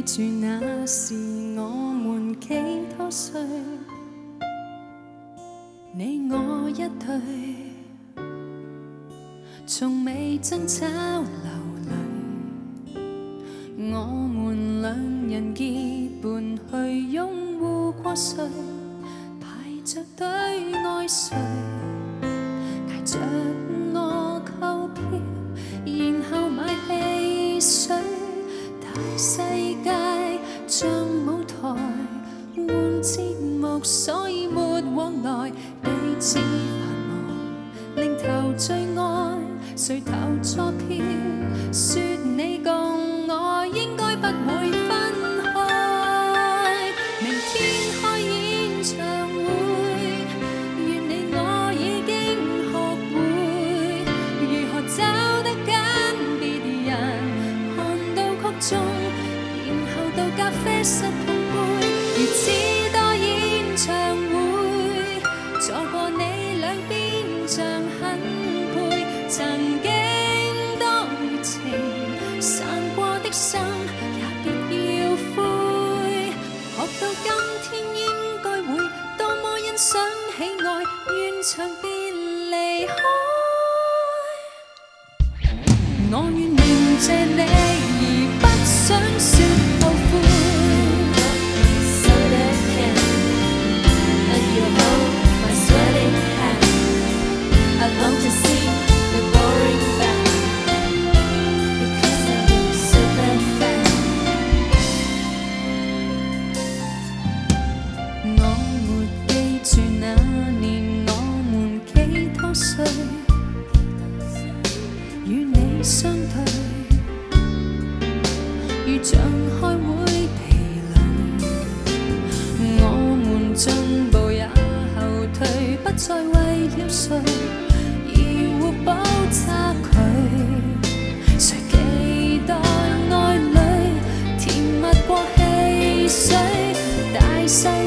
住那時我們幾多歲，你我一對，從未爭吵流淚，我們兩人結伴去擁護過誰，排着隊愛誰，帶着我購票，然後買汽水。大世界像舞台，換節目，所以沒往來，彼此繁忙，另投最愛，誰投錯票？說你共我應該不會分開。明天開演唱會，願你我已經學會如何找得緊別人，看到曲終，然後到咖啡室碰杯，如此多演唱會，坐過你兩邊像很配，曾經多熱情，散過的心也別要灰，學到今天應該會多麼欣賞喜愛，願長別離開。我願念謝你而不想說後悔。So that can let you hold my sweating hand. I long to see the roaring band because I'm your super fan. 我沒記住那年我們幾多歲，與你相對，如像開會疲累，我們進步也後退，不再為了誰而互補差距，誰期待愛侶甜蜜過汽水，大世